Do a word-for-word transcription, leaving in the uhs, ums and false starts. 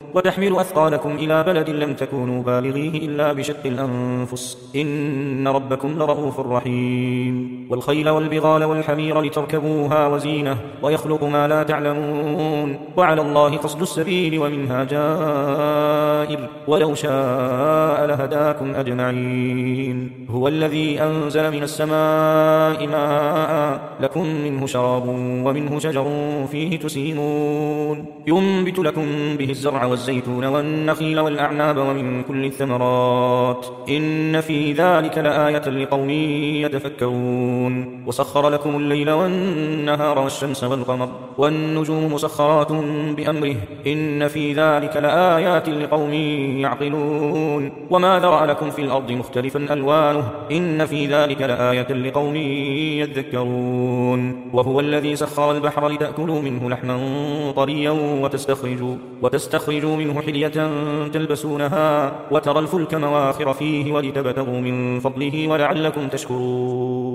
وتحمل أثقالكم إلى بلد لم تكونوا بالغيه إلا بشق الأنفس إن ربكم لرؤوف رحيم والخيل والبغال والحمير لتركبوها وزينة ويخلق ما لا تعلمون وعلى الله قصد السبيل ومنها جائر ولو شاء لهداكم أجمعين هو الذي أنزل من السماء ماء لكم منه شراب ومنه شجر فيه تسيمون ينبت لكم به الزرع والزيتون والنخيل والأعناب ومن كل الثمرات إن في ذلك لآية لقوم يتفكرون وسخر لكم الليل والنهار والشمس والقمر والنجوم مسخرات بأمره إن في ذلك لآيات لقوم يعقلون وما ذرأ لكم في الأرض مختلفا ألوانه إن في ذلك لآية لقوم يذكرون وهو الذي سخر البحر لتأكلوا منه لحما طريا وتستخرجوا, وتستخرجوا منه حلية تلبسونها وترى الفلك مواخر فيه ولتبتغوا من فضله ولعلكم تشكرون